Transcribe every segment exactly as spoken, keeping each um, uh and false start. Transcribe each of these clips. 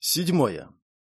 Седьмое.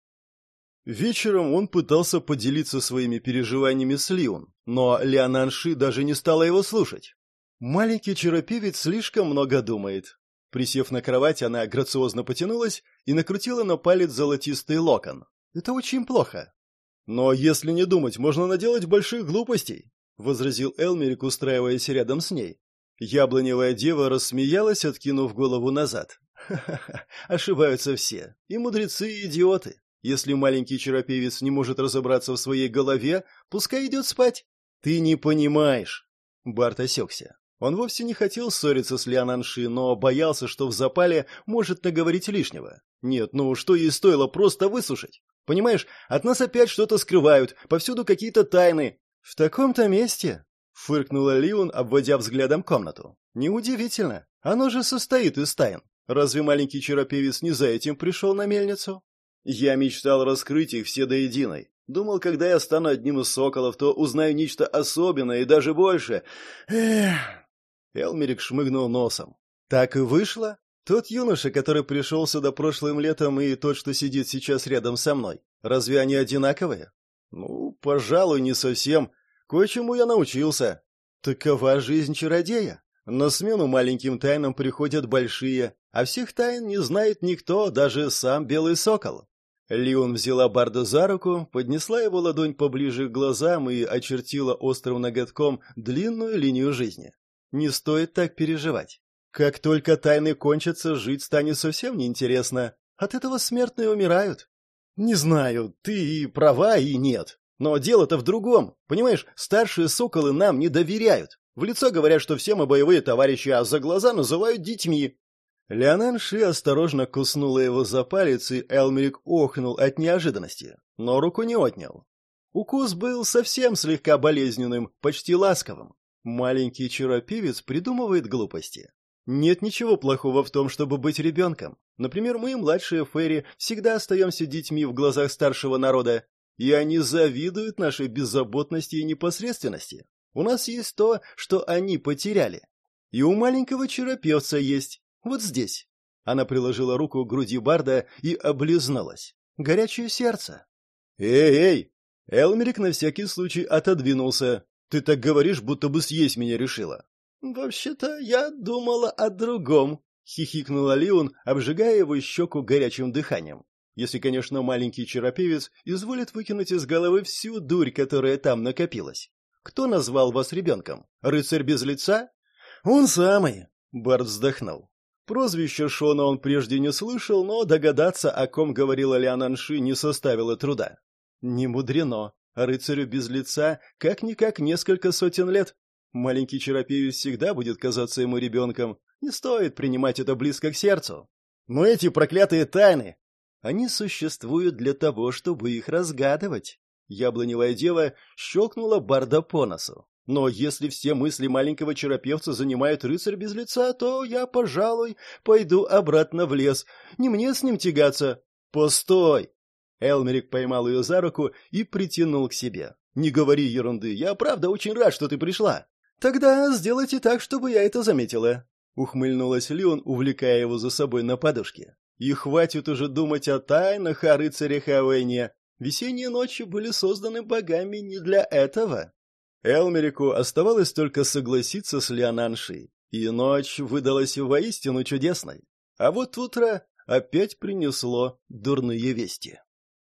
Вечером он пытался поделиться своими переживаниями с Лиун, но Лиананши даже не стала его слушать. Маленький чаропевец слишком много думает. Присев на кровать, она грациозно потянулась и накрутила на палец золотистый локон. Это очень плохо. «Но если не думать, можно наделать больших глупостей», — возразил Элмерик, устраиваясь рядом с ней. Яблоневая дева рассмеялась, откинув голову назад. «Ха-ха-ха, ошибаются все. И мудрецы, и идиоты. Если маленький чаропевец не может разобраться в своей голове, пускай идет спать». «Ты не понимаешь». Барт осекся. Он вовсе не хотел ссориться с Лиананши, но боялся, что в запале может наговорить лишнего. Нет, ну что ей стоило просто выслушать? Понимаешь, от нас опять что-то скрывают, повсюду какие-то тайны. В таком-то месте, фыркнула Лиун, обводя взглядом комнату. Неудивительно, оно же состоит из тайн. Разве маленький чаропевец не за этим пришел на мельницу? Я мечтал раскрыть их все до единой. Думал, когда я стану одним из соколов, то узнаю нечто особенное и даже больше. Эх. Элмерик шмыгнул носом. Так и вышло. Тот юноша, который пришел сюда прошлым летом, и тот, что сидит сейчас рядом со мной. Разве они одинаковые? Ну, пожалуй, не совсем. Кое-чему я научился. Такова жизнь чародея. На смену маленьким тайнам приходят большие, а всех тайн не знает никто, даже сам Белый Сокол. Лион взяла Барда за руку, поднесла его ладонь поближе к глазам и очертила острым ноготком длинную линию жизни. Не стоит так переживать. Как только тайны кончатся, жить станет совсем неинтересно. От этого смертные умирают. Не знаю, ты и права, и нет. Но дело-то в другом. Понимаешь, старшие соколы нам не доверяют. В лицо говорят, что все мы боевые товарищи, а за глаза называют детьми. Лиананши осторожно куснула его за палец, и Элмерик охнул от неожиданности, но руку не отнял. Укус был совсем слегка болезненным, почти ласковым. Маленький чаропевец придумывает глупости. Нет ничего плохого в том, чтобы быть ребенком. Например, мы, младшие фейри, всегда остаемся детьми в глазах старшего народа, и они завидуют нашей беззаботности и непосредственности. У нас есть то, что они потеряли. И у маленького чаропевца есть. Вот здесь. Она приложила руку к груди Барда и облизнулась. Горячее сердце. Эй, эй! Элмерик на всякий случай отодвинулся. Ты так говоришь, будто бы съесть меня решила. Вообще-то я думала о другом, хихикнула Лиун, обжигая его щеку горячим дыханием. Если, конечно, маленький чаропевец изволит выкинуть из головы всю дурь, которая там накопилась. Кто назвал вас ребенком? Рыцарь без лица? Он самый, Бард вздохнул. Прозвище Шона он прежде не слышал, но догадаться, о ком говорила Лиананши, не составило труда. Не мудрено. Рыцарю без лица как-никак несколько сотен лет. Маленький чаропевец всегда будет казаться ему ребенком. Не стоит принимать это близко к сердцу. Но эти проклятые тайны, они существуют для того, чтобы их разгадывать. Яблоневая дева щелкнула Барда по носу. Но если все мысли маленького чаропевца занимает рыцарь без лица, то я, пожалуй, пойду обратно в лес. Не мне с ним тягаться. Постой! Элмерик поймал ее за руку и притянул к себе. Не говори ерунды, я правда очень рад, что ты пришла. Тогда сделайте так, чтобы я это заметила. Ухмыльнулась Лион, увлекая его за собой на подушке. И хватит уже думать о тайнах о рыцарях Авэне. Весенние ночи были созданы богами не для этого. Элмерику оставалось только согласиться с Лиананши, и ночь выдалась воистину чудесной. А вот утро опять принесло дурные вести.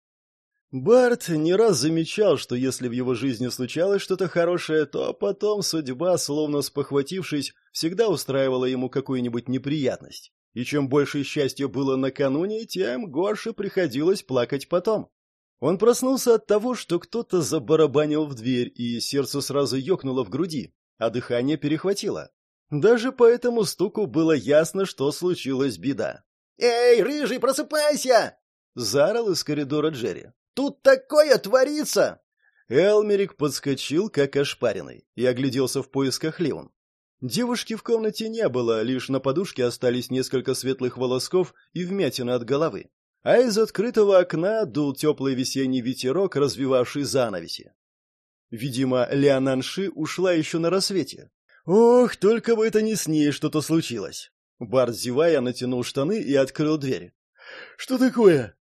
Барт не раз замечал, что если в его жизни случалось что-то хорошее, то потом судьба, словно спохватившись, всегда устраивала ему какую-нибудь неприятность. И чем больше счастья было накануне, тем горше приходилось плакать потом. Он проснулся от того, что кто-то забарабанил в дверь, и сердце сразу ёкнуло в груди, а дыхание перехватило. Даже по этому стуку было ясно, что случилась беда. «Эй, рыжий, просыпайся!» — заорал из коридора Джерри. «Тут такое творится!» Элмерик подскочил, как ошпаренный, и огляделся в поисках Лион. Девушки в комнате не было, лишь на подушке остались несколько светлых волосков и вмятины от головы. А из открытого окна дул теплый весенний ветерок, развивавший занавеси. Видимо, Лиананши ушла еще на рассвете. Ох, только бы это не с ней что-то случилось. Барт, зевая, натянул штаны и открыл дверь. «Что такое?»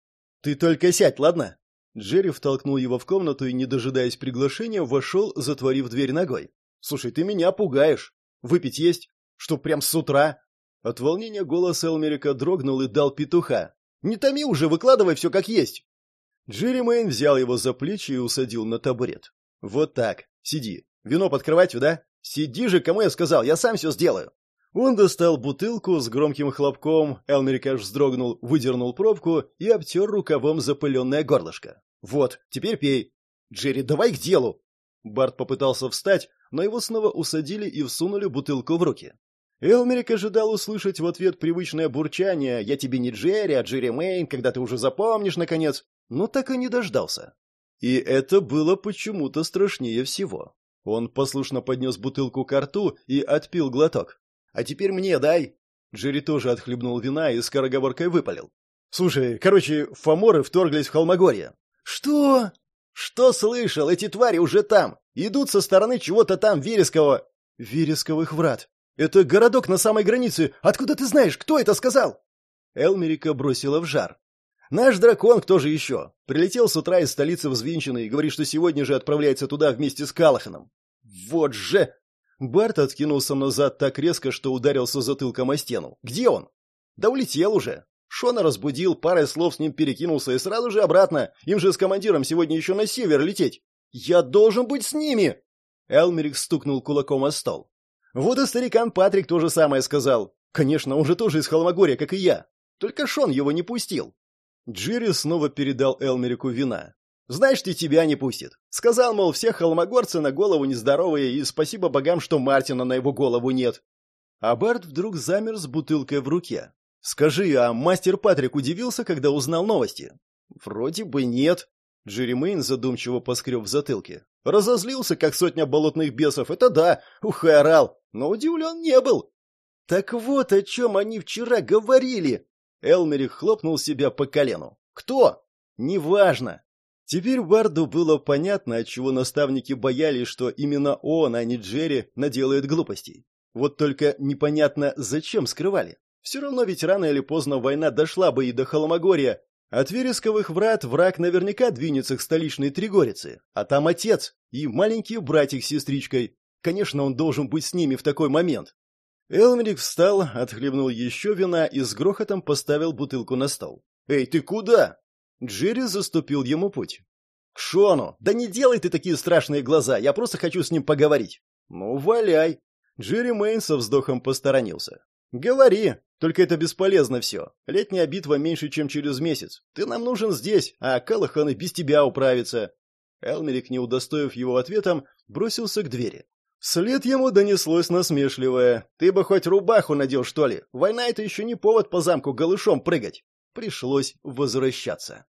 «Ты только сядь, ладно?» Джерри втолкнул его в комнату и, не дожидаясь приглашения, вошел, затворив дверь ногой. «Слушай, ты меня пугаешь. Выпить есть? Что, прям с утра?» От волнения голос Элмерика дрогнул и дал петуха. «Не томи уже, выкладывай все как есть!» Джерри Мэйн взял его за плечи и усадил на табурет. «Вот так. Сиди. Вино под кроватью, да? Сиди же, кому я сказал, я сам все сделаю!» Он достал бутылку с громким хлопком, Элмерик аж вздрогнул, выдернул пробку и обтер рукавом запыленное горлышко. «Вот, теперь пей!» «Джерри, давай к делу!» Барт попытался встать, но его снова усадили и всунули бутылку в руки. Элмерик ожидал услышать в ответ привычное бурчание «Я тебе не Джерри, а Джерри Мэйн, когда ты уже запомнишь, наконец!» но так и не дождался. И это было почему-то страшнее всего. Он послушно поднес бутылку ко рту и отпил глоток. «А теперь мне дай!» Джерри тоже отхлебнул вина и скороговоркой выпалил. «Слушай, короче, фоморы вторглись в Холмогорье». «Что?» «Что слышал? Эти твари уже там! Идут со стороны чего-то там Верескового...» «Вересковых врат. Это городок на самой границе. Откуда ты знаешь? Кто это сказал?» Элмерика бросила в жар. «Наш дракон, кто же еще? Прилетел с утра из столицы взвинченный и говорит, что сегодня же отправляется туда вместе с Калаханом». «Вот же!» Барт откинулся назад так резко, что ударился затылком о стену. «Где он?» «Да улетел уже. Шона разбудил, парой слов с ним перекинулся и сразу же обратно. Им же с командиром сегодня еще на север лететь. Я должен быть с ними!» Элмерик стукнул кулаком о стол. «Вот и старикан Патрик то же самое сказал. Конечно, он же тоже из Холмогорья, как и я. Только Шон его не пустил». Джерри снова передал Элмерику вина. «Знаешь, ты тебя не пустит. Сказал, мол, все холмогорцы на голову нездоровые, и спасибо богам, что Мартина на его голову нет». А Барт вдруг замер с бутылкой в руке. «Скажи, а мастер Патрик удивился, когда узнал новости?» «Вроде бы нет». Джерри Мэйн задумчиво поскреб в затылке. «Разозлился, как сотня болотных бесов, это да, ух и орал, но удивлен не был». «Так вот о чем они вчера говорили!» Элмерик хлопнул себя по колену. «Кто?» «Неважно». Теперь Барду было понятно, отчего наставники боялись, что именно он, а не Джерри, наделает глупостей. Вот только непонятно, зачем скрывали. Все равно ведь рано или поздно война дошла бы и до Холмогорья. От Вересковых врат враг наверняка двинется к столичной Тригорице, а там отец и маленький братик с сестричкой. Конечно, он должен быть с ними в такой момент. Элмерик встал, отхлебнул еще вина и с грохотом поставил бутылку на стол. «Эй, ты куда?» Джерри заступил ему путь. «К Шону! Да не делай ты такие страшные глаза, я просто хочу с ним поговорить». «Ну, валяй!» Джерри Мэйн со вздохом посторонился. «Говори, только это бесполезно все. Летняя битва меньше, чем через месяц. Ты нам нужен здесь, а Калахан и без тебя управится». Элмерик, не удостоив его ответом, бросился к двери. Вслед ему донеслось насмешливое. «Ты бы хоть рубаху надел, что ли? Война — это еще не повод по замку голышом прыгать». Пришлось возвращаться.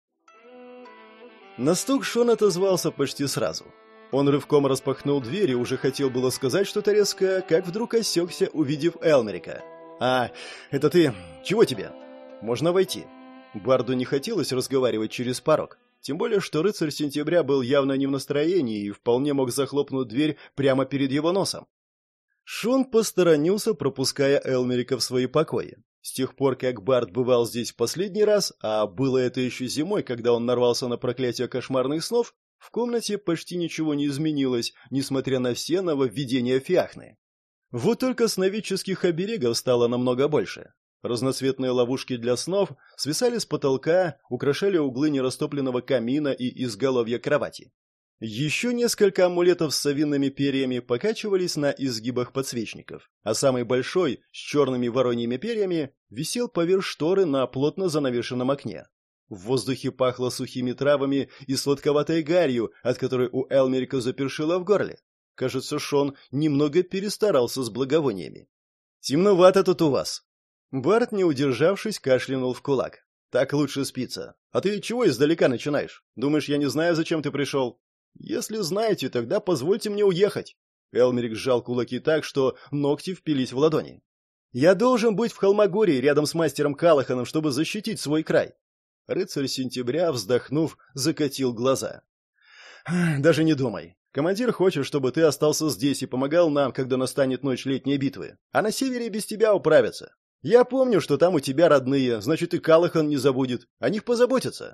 На стук Шон отозвался почти сразу. Он рывком распахнул дверь и уже хотел было сказать что-то резкое, как вдруг осекся, увидев Элмерика. «А, это ты? Чего тебе?» «Можно войти». Барду не хотелось разговаривать через порог. Тем более, что рыцарь сентября был явно не в настроении и вполне мог захлопнуть дверь прямо перед его носом. Шон посторонился, пропуская Элмерика в свои покои. С тех пор, как Барт бывал здесь в последний раз, а было это еще зимой, когда он нарвался на проклятие кошмарных снов, в комнате почти ничего не изменилось, несмотря на все нововведения Фиахны. Вот только сновидческих оберегов стало намного больше. Разноцветные ловушки для снов свисали с потолка, украшали углы нерастопленного камина и изголовья кровати. Еще несколько амулетов с совиными перьями покачивались на изгибах подсвечников, а самый большой, с черными вороньими перьями, висел поверх шторы на плотно занавешенном окне. В воздухе пахло сухими травами и сладковатой гарью, от которой у Элмерика запершило в горле. Кажется, Шон немного перестарался с благовониями. «Темновато тут у вас». Барт, не удержавшись, кашлянул в кулак. «Так лучше спится. А ты чего издалека начинаешь? Думаешь, я не знаю, зачем ты пришел?» «Если знаете, тогда позвольте мне уехать». Элмерик сжал кулаки так, что ногти впились в ладони. «Я должен быть в Холмогорье рядом с мастером Калаханом, чтобы защитить свой край». Рыцарь сентября, вздохнув, закатил глаза. «Даже не думай. Командир хочет, чтобы ты остался здесь и помогал нам, когда настанет ночь летней битвы. А на севере без тебя управятся. Я помню, что там у тебя родные, значит, и Калахан не забудет. О них позаботятся».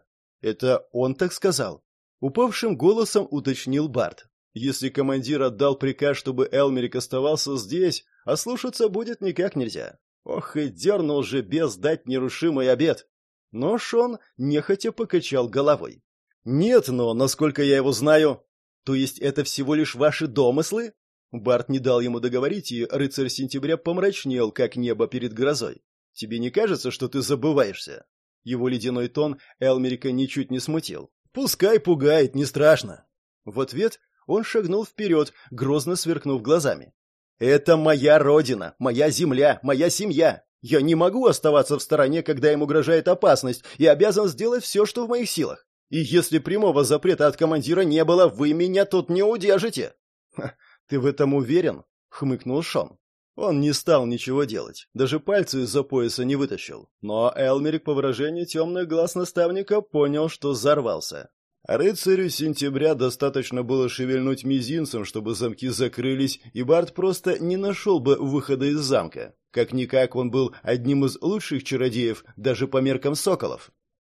Это он так сказал. Упавшим голосом уточнил Барт. Если командир отдал приказ, чтобы Элмерик оставался здесь, а слушаться будет никак нельзя. Ох, и дернул же бес дать нерушимый обет. Но Шон нехотя покачал головой. «Нет, но, насколько я его знаю...» «То есть это всего лишь ваши домыслы?» Барт не дал ему договорить, и рыцарь сентября помрачнел, как небо перед грозой. «Тебе не кажется, что ты забываешься?» Его ледяной тон Элмерика ничуть не смутил. «Пускай пугает, не страшно». В ответ он шагнул вперед, грозно сверкнув глазами. «Это моя родина, моя земля, моя семья. Я не могу оставаться в стороне, когда им угрожает опасность, и обязан сделать все, что в моих силах. И если прямого запрета от командира не было, вы меня тут не удержите». «Ты в этом уверен?» — хмыкнул Шон. Он не стал ничего делать, даже пальцы из-за пояса не вытащил. Но Элмерик, по выражению темных глаз наставника, понял, что взорвался. Рыцарю сентября достаточно было шевельнуть мизинцем, чтобы замки закрылись, и Барт просто не нашел бы выхода из замка. Как-никак он был одним из лучших чародеев, даже по меркам соколов.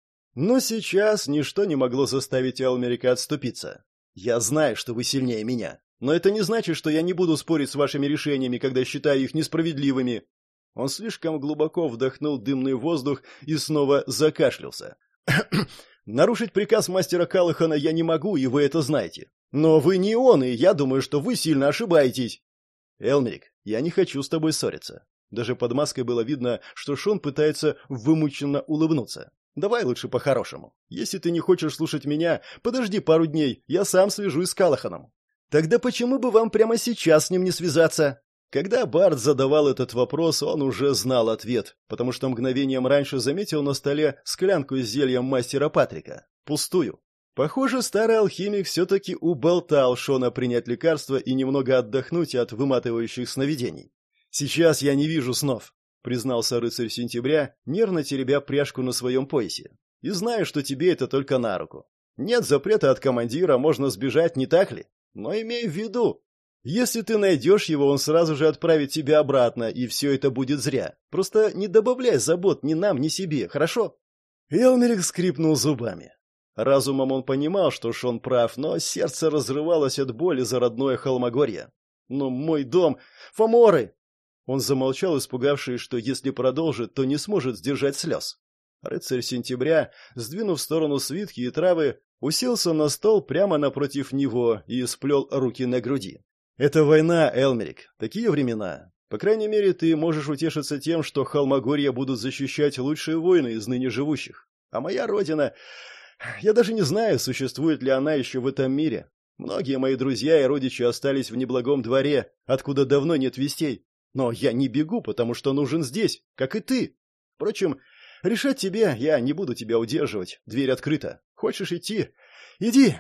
Но сейчас ничто не могло заставить Элмерика отступиться. «Я знаю, что вы сильнее меня, но это не значит, что я не буду спорить с вашими решениями, когда считаю их несправедливыми». Он слишком глубоко вдохнул дымный воздух и снова закашлялся. «Нарушить приказ мастера Калахана я не могу, и вы это знаете. Но вы не он, и я думаю, что вы сильно ошибаетесь». «Элмерик, я не хочу с тобой ссориться». Даже под маской было видно, что Шон пытается вымученно улыбнуться. «Давай лучше по-хорошему. Если ты не хочешь слушать меня, подожди пару дней, я сам свяжусь с Калаханом». «Тогда почему бы вам прямо сейчас с ним не связаться?» Когда Барт задавал этот вопрос, он уже знал ответ, потому что мгновением раньше заметил на столе склянку с зельем мастера Патрика. Пустую. Похоже, старый алхимик все-таки уболтал Шона принять лекарство и немного отдохнуть от выматывающих сновидений. «Сейчас я не вижу снов», — признался рыцарь сентября, нервно теребя пряжку на своем поясе. «И знаю, что тебе это только на руку. Нет запрета от командира, можно сбежать, не так ли? Но имей в виду, если ты найдешь его, он сразу же отправит тебя обратно, и все это будет зря. Просто не добавляй забот ни нам, ни себе, хорошо?» Элмерик скрипнул зубами. Разумом он понимал, что Шон прав, но сердце разрывалось от боли за родное Холмогорье. «Но мой дом... Фоморы!» Он замолчал, испугавшись, что если продолжит, то не сможет сдержать слез. Рыцарь сентября, сдвинув в сторону свитки и травы, уселся на стол прямо напротив него и сплел руки на груди. «Это война, Элмерик. Такие времена. По крайней мере, ты можешь утешиться тем, что Холмогорья будут защищать лучшие воины из ныне живущих. А моя родина... Я даже не знаю, существует ли она еще в этом мире. Многие мои друзья и родичи остались в неблагом дворе, откуда давно нет вестей. Но я не бегу, потому что нужен здесь, как и ты. Впрочем, решать тебе, я не буду тебя удерживать. Дверь открыта. Хочешь идти? Иди!»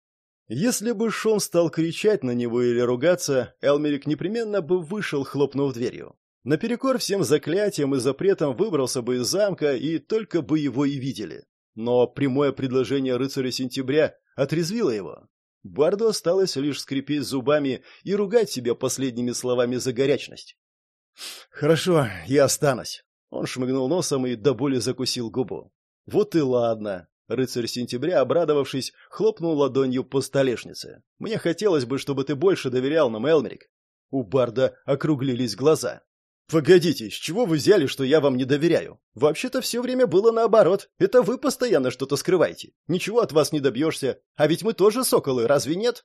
Если бы Шон стал кричать на него или ругаться, Элмерик непременно бы вышел, хлопнув дверью. Наперекор всем заклятиям и запретам выбрался бы из замка, и только бы его и видели. Но прямое предложение рыцаря сентября отрезвило его. Барду осталось лишь скрипеть зубами и ругать себя последними словами за горячность. «Хорошо, я останусь». Он шмыгнул носом и до боли закусил губу. «Вот и ладно». Рыцарь сентября, обрадовавшись, хлопнул ладонью по столешнице. «Мне хотелось бы, чтобы ты больше доверял нам, Элмерик». У Барда округлились глаза. «Погодите, с чего вы взяли, что я вам не доверяю? Вообще-то все время было наоборот. Это вы постоянно что-то скрываете. Ничего от вас не добьешься. А ведь мы тоже соколы, разве нет?»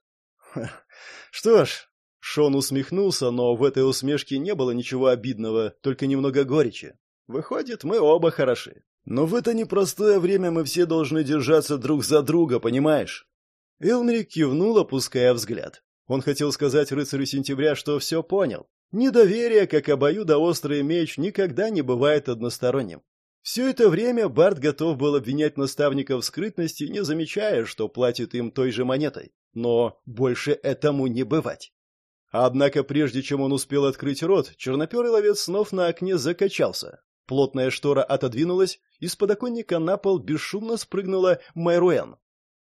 «Что ж...» Шон усмехнулся, но в этой усмешке не было ничего обидного, только немного горечи. «Выходит, мы оба хороши. Но в это непростое время мы все должны держаться друг за друга, понимаешь?» Элмерик кивнул, опуская взгляд. Он хотел сказать рыцарю сентября, что все понял. Недоверие, как обоюдоострый меч, никогда не бывает односторонним. Все это время Барт готов был обвинять наставника в скрытности, не замечая, что платит им той же монетой. Но больше этому не бывать. Однако прежде чем он успел открыть рот, черноперый ловец снов на окне закачался. Плотная штора отодвинулась, и с подоконника на пол бесшумно спрыгнула Майруэн.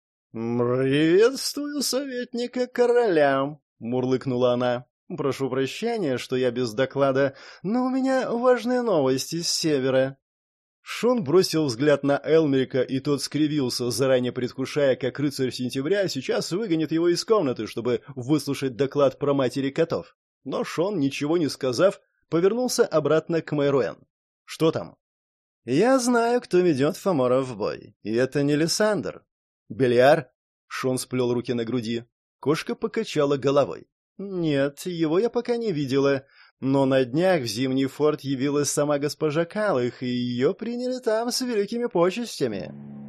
«Приветствую советника короля», — мурлыкнула она. «Прошу прощения, что я без доклада, но у меня важные новости с севера». Шон бросил взгляд на Элмерика, и тот скривился, заранее предвкушая, как рыцарь сентября сейчас выгонит его из комнаты, чтобы выслушать доклад про матери котов. Но Шон, ничего не сказав, повернулся обратно к Мэйруэн. «Что там?» «Я знаю, кто ведет Фоморов в бой, и это не Лиссандр». «Белиар?» — Шон сплел руки на груди. Кошка покачала головой. «Нет, его я пока не видела. Но на днях в Зимний форт явилась сама госпожа Калых, и ее приняли там с великими почестями».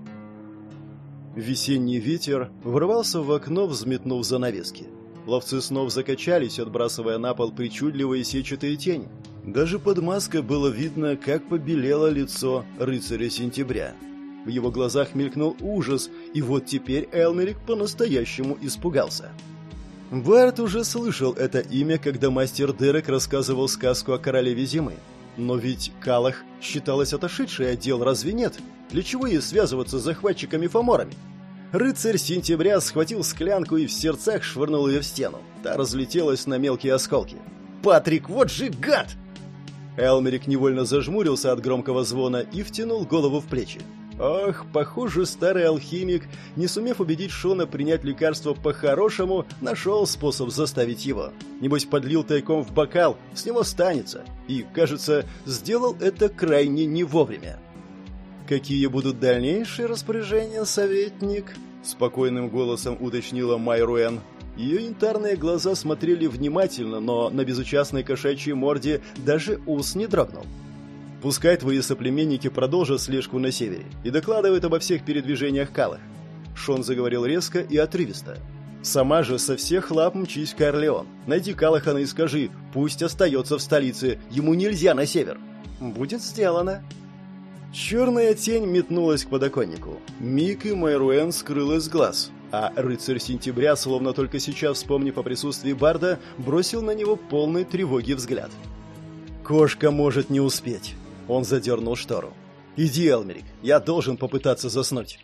Весенний ветер ворвался в окно, взметнув занавески. Ловцы снов закачались, отбрасывая на пол причудливые сетчатые тени. Даже под маской было видно, как побелело лицо рыцаря сентября. В его глазах мелькнул ужас, и вот теперь Элмерик по-настоящему испугался. Барт уже слышал это имя, когда мастер Дерек рассказывал сказку о королеве зимы. Но ведь Калах считалась отошедшей от дел, разве нет? Для чего ей связываться с захватчиками-фоморами? Рыцарь сентября схватил склянку и в сердцах швырнул ее в стену. Та разлетелась на мелкие осколки. «Патрик, вот же гад!» Элмерик невольно зажмурился от громкого звона и втянул голову в плечи. Ох, похоже, старый алхимик, не сумев убедить Шона принять лекарство по-хорошему, нашел способ заставить его. Небось, подлил тайком в бокал, с него станется. И, кажется, сделал это крайне не вовремя. «Какие будут дальнейшие распоряжения, советник?» — спокойным голосом уточнила Мэйруэн. Ее янтарные глаза смотрели внимательно, но на безучастной кошачьей морде даже ус не дрогнул. «Пускай твои соплеменники продолжат слежку на севере и докладывают обо всех передвижениях Калах». Шон заговорил резко и отрывисто. «Сама же со всех лап мчись в Карлеон. Найди Калахана и скажи, пусть остается в столице, ему нельзя на север». «Будет сделано». Черная тень метнулась к подоконнику. Миг и Мэйруэн скрылась с глаз, а рыцарь сентября, словно только сейчас вспомнив о присутствии Барда, бросил на него полный тревоги взгляд. «Кошка может не успеть». Он задернул штору. «Иди, Элмерик, я должен попытаться заснуть».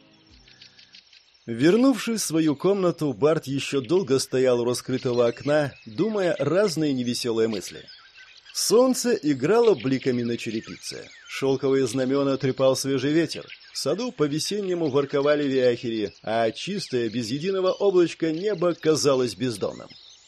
Вернувшись в свою комнату, Барт еще долго стоял у раскрытого окна, думая разные невеселые мысли. Солнце играло бликами на черепице. Шелковые знамена трепал свежий ветер. В саду по-весеннему ворковали виахери, а чистое, без единого облачка небо казалось бездонным.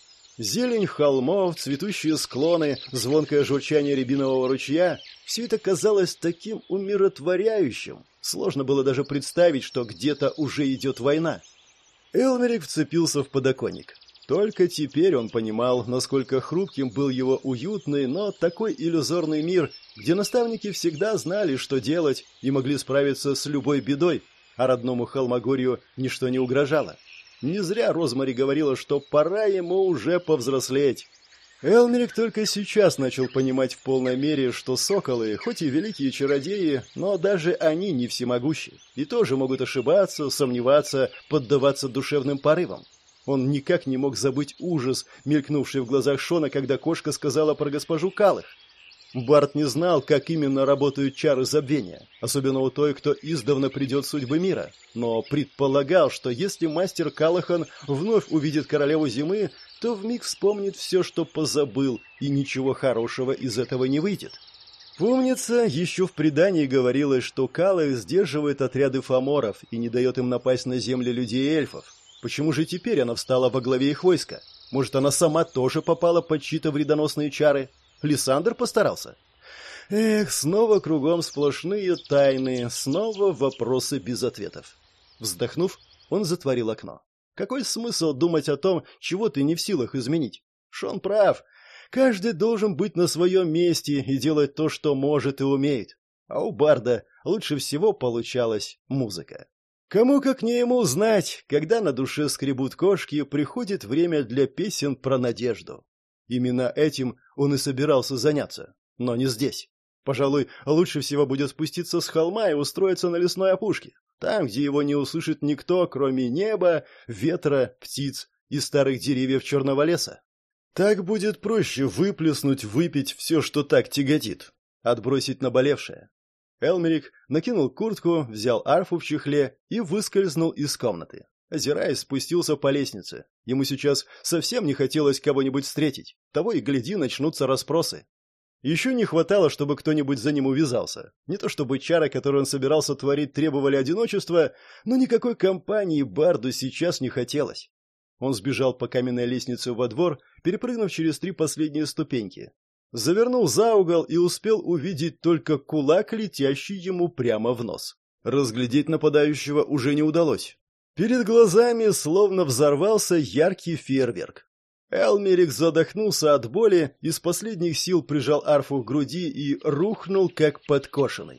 Зелень холмов, цветущие склоны, звонкое журчание рябинового ручья — все это казалось таким умиротворяющим. Сложно было даже представить, что где-то уже идет война. Элмерик вцепился в подоконник. Только теперь он понимал, насколько хрупким был его уютный, но такой иллюзорный мир, где наставники всегда знали, что делать, и могли справиться с любой бедой, а родному Холмогорью ничто не угрожало. Не зря Розмари говорила, что пора ему уже повзрослеть. Элмерик только сейчас начал понимать в полной мере, что соколы, хоть и великие чародеи, но даже они не всемогущи, и тоже могут ошибаться, сомневаться, поддаваться душевным порывам. Он никак не мог забыть ужас, мелькнувший в глазах Шона, когда кошка сказала про госпожу Калых. Барт не знал, как именно работают чары забвения, особенно у той, кто издавна придет судьбы мира, но предполагал, что если мастер Калахан вновь увидит королеву зимы, то вмиг вспомнит все, что позабыл, и ничего хорошего из этого не выйдет. Помнится, еще в предании говорилось, что Калах сдерживает отряды фоморов и не дает им напасть на земли людей и эльфов. Почему же теперь она встала во главе их войска? Может, она сама тоже попала под чьи-то вредоносные чары? Лиссандр постарался? Эх, снова кругом сплошные тайны, снова вопросы без ответов. Вздохнув, он затворил окно. Какой смысл думать о том, чего ты не в силах изменить? Шон прав. Каждый должен быть на своем месте и делать то, что может и умеет. А у Барда лучше всего получалась музыка. Кому как не ему знать, когда на душе скребут кошки, приходит время для песен про надежду. Именно этим он и собирался заняться, но не здесь. Пожалуй, лучше всего будет спуститься с холма и устроиться на лесной опушке, там, где его не услышит никто, кроме неба, ветра, птиц и старых деревьев черного леса. Так будет проще выплеснуть, выпить все, что так тяготит, отбросить наболевшее. Элмерик накинул куртку, взял арфу в чехле и выскользнул из комнаты. Озираясь, спустился по лестнице. Ему сейчас совсем не хотелось кого-нибудь встретить. Того и гляди, начнутся расспросы. Еще не хватало, чтобы кто-нибудь за ним увязался. Не то чтобы чары, которые он собирался творить, требовали одиночества, но никакой компании Барду сейчас не хотелось. Он сбежал по каменной лестнице во двор, перепрыгнув через три последние ступеньки. Завернул за угол и успел увидеть только кулак, летящий ему прямо в нос. Разглядеть нападающего уже не удалось. Перед глазами словно взорвался яркий фейерверк. Элмерик задохнулся от боли, из последних сил прижал арфу к груди и рухнул, как подкошенный.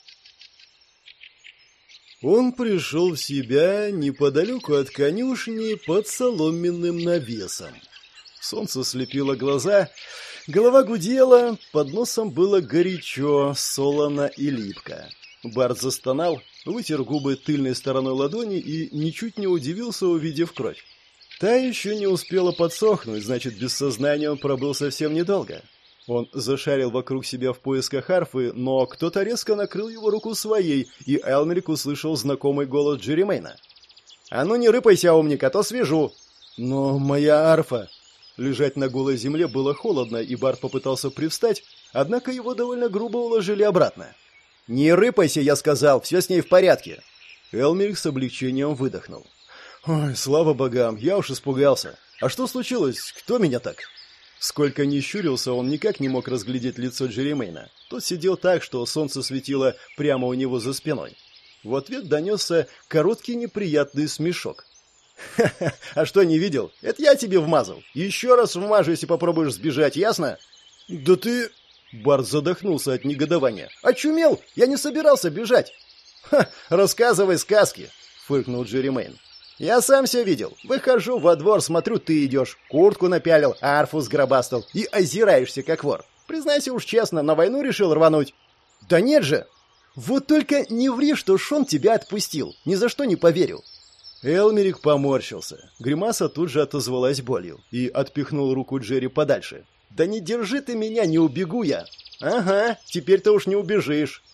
Он пришел в себя неподалеку от конюшни под соломенным навесом. Солнце слепило глаза, голова гудела, под носом было горячо, солоно и липко. Бард застонал, вытер губы тыльной стороной ладони и ничуть не удивился, увидев кровь. Та еще не успела подсохнуть, значит, без сознания он пробыл совсем недолго. Он зашарил вокруг себя в поисках арфы, но кто-то резко накрыл его руку своей, и Элмерик услышал знакомый голос Джеремейна. «А ну не рыпайся, умник, а то свяжу!» «Но моя арфа!» Лежать на голой земле было холодно, и Бард попытался привстать, однако его довольно грубо уложили обратно. «Не рыпайся, я сказал, все с ней в порядке!» Элмерик с облегчением выдохнул. «Ой, слава богам, я уж испугался. А что случилось? Кто меня так?» Сколько ни щурился, он никак не мог разглядеть лицо Джеремейна. Тот сидел так, что солнце светило прямо у него за спиной. В ответ донесся короткий неприятный смешок. «Ха-ха, а что, не видел? Это я тебе вмазал. Еще раз вмажу, если попробуешь сбежать, ясно?» «Да ты...» Бард задохнулся от негодования. «Очумел? Я не собирался бежать!» «Ха, рассказывай сказки!» — фыркнул Джеремейн. «Я сам все видел. Выхожу во двор, смотрю, ты идешь. Куртку напялил, арфу сгробастал и озираешься, как вор. Признайся уж честно, на войну решил рвануть?» «Да нет же!» «Вот только не ври, что Шон тебя отпустил. Ни за что не поверю». Элмерик поморщился. Гримаса тут же отозвалась болью и отпихнул руку Джерри подальше. «Да не держи ты меня, не убегу я!» «Ага, теперь ты уж не убежишь».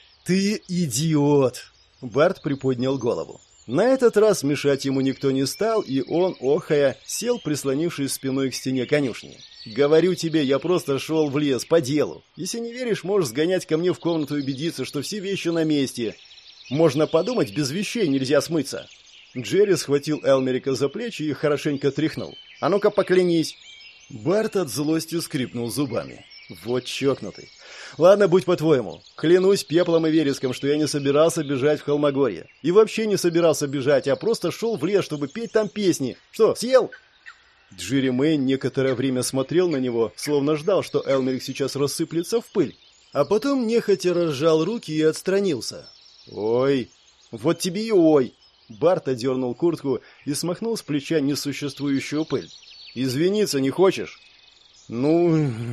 «Ты идиот!» Бард приподнял голову. На этот раз мешать ему никто не стал, и он, охая, сел, прислонившись спиной к стене конюшни. «Говорю тебе, я просто шел в лес по делу. Если не веришь, можешь сгонять ко мне в комнату и убедиться, что все вещи на месте. Можно подумать, без вещей нельзя смыться». Джерри схватил Элмерика за плечи и хорошенько тряхнул. «А ну-ка поклянись!» Барт от злости скрипнул зубами. «Вот чокнутый. Ладно, будь по-твоему. Клянусь пеплом и вереском, что я не собирался бежать в Холмогорье. И вообще не собирался бежать, а просто шел в лес, чтобы петь там песни. Что, съел?» Джеремейн некоторое время смотрел на него, словно ждал, что Элмерик сейчас рассыплется в пыль. А потом нехотя разжал руки и отстранился. «Ой, вот тебе и ой!» Барт одернул куртку и смахнул с плеча несуществующую пыль. «Извиниться не хочешь?» «Ну,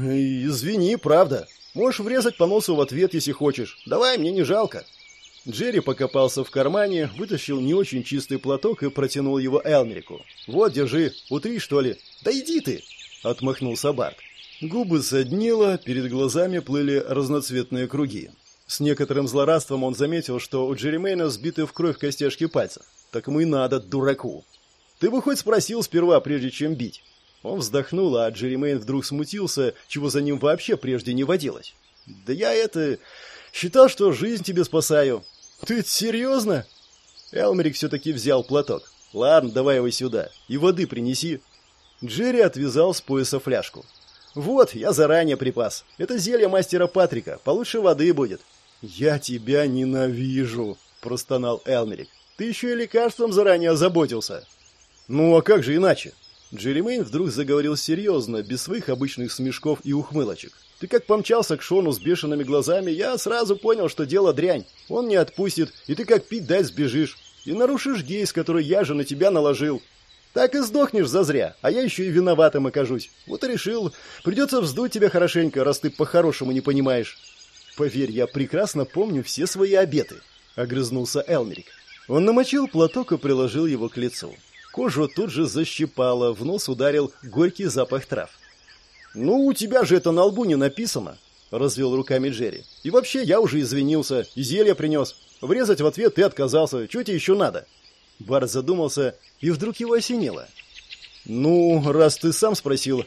извини, правда. Можешь врезать по носу в ответ, если хочешь. Давай, мне не жалко». Джерри покопался в кармане, вытащил не очень чистый платок и протянул его Элмерику. «Вот, держи, утри, что ли?» «Да иди ты!» — отмахнулся Барт. Губы соднило, перед глазами плыли разноцветные круги. С некоторым злорадством он заметил, что у Джеремейна сбиты в кровь костяшки пальцев. Так ему и надо, дураку. «Ты бы хоть спросил сперва, прежде чем бить». Он вздохнул, а Джеремейн вдруг смутился, чего за ним вообще прежде не водилось. «Да я это... считал, что жизнь тебе спасаю». «Ты серьезно?» Элмерик все-таки взял платок. «Ладно, давай его сюда. И воды принеси». Джерри отвязал с пояса фляжку. «Вот, я заранее припас. Это зелье мастера Патрика. Получше воды будет». «Я тебя ненавижу», — простонал Элмерик. «Ты еще и лекарством заранее озаботился». «Ну, а как же иначе?» Джеремейн вдруг заговорил серьезно, без своих обычных смешков и ухмылочек. «Ты как помчался к Шону с бешеными глазами, я сразу понял, что дело дрянь. Он не отпустит, и ты как пить дать сбежишь. И нарушишь гейс, который я же на тебя наложил. Так и сдохнешь зазря, а я еще и виноватым окажусь. Вот и решил, придется вздуть тебя хорошенько, раз ты по-хорошему не понимаешь». «Поверь, я прекрасно помню все свои обеты», — огрызнулся Элмерик. Он намочил платок и приложил его к лицу. Кожу тут же защипало, в нос ударил горький запах трав. «Ну, у тебя же это на лбу не написано», — развел руками Джерри. «И вообще, я уже извинился, и зелье принес. Врезать в ответ ты отказался, что тебе еще надо?» Барт задумался, и вдруг его осенило. «Ну, раз ты сам спросил,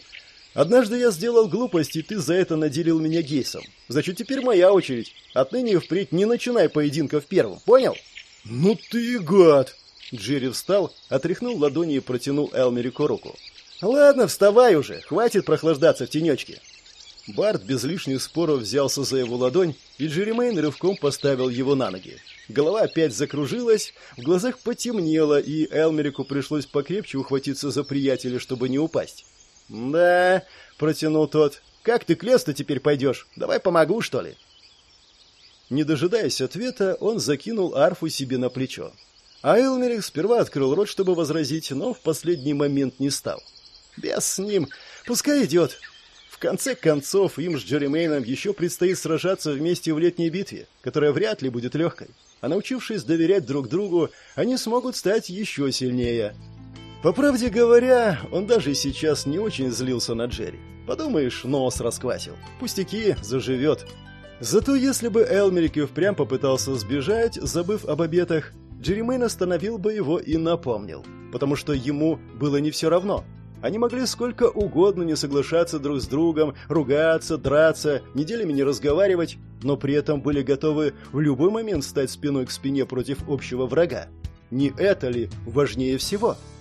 Однажды я сделал глупость, и ты за это наделил меня Гейсом. Значит, теперь моя очередь. Отныне и впредь не начинай поединков первым, понял? Ну ты гад! Джерри встал, отряхнул ладони и протянул Элмерику руку. Ладно, вставай уже, хватит прохлаждаться в тенечке. Барт без лишних споров взялся за его ладонь, и Джеремейн рывком поставил его на ноги. Голова опять закружилась, в глазах потемнело, и Элмерику пришлось покрепче ухватиться за приятеля, чтобы не упасть. «Да», — протянул тот, — «как ты к лесу теперь пойдешь? Давай помогу, что ли?» Не дожидаясь ответа, он закинул арфу себе на плечо. А Элмерик сперва открыл рот, чтобы возразить, но в последний момент не стал. «Бес с ним, пускай идет». В конце концов, им с Джеремейном еще предстоит сражаться вместе в летней битве, которая вряд ли будет легкой. А научившись доверять друг другу, они смогут стать еще сильнее. По правде говоря, он даже сейчас не очень злился на Джерри. Подумаешь, нос расквасил. Пустяки, заживет. Зато если бы Элмерик и впрямь попытался сбежать, забыв об обетах, Джеремейн остановил бы его и напомнил. Потому что ему было не все равно. Они могли сколько угодно не соглашаться друг с другом, ругаться, драться, неделями не разговаривать, но при этом были готовы в любой момент стать спиной к спине против общего врага. Не это ли важнее всего?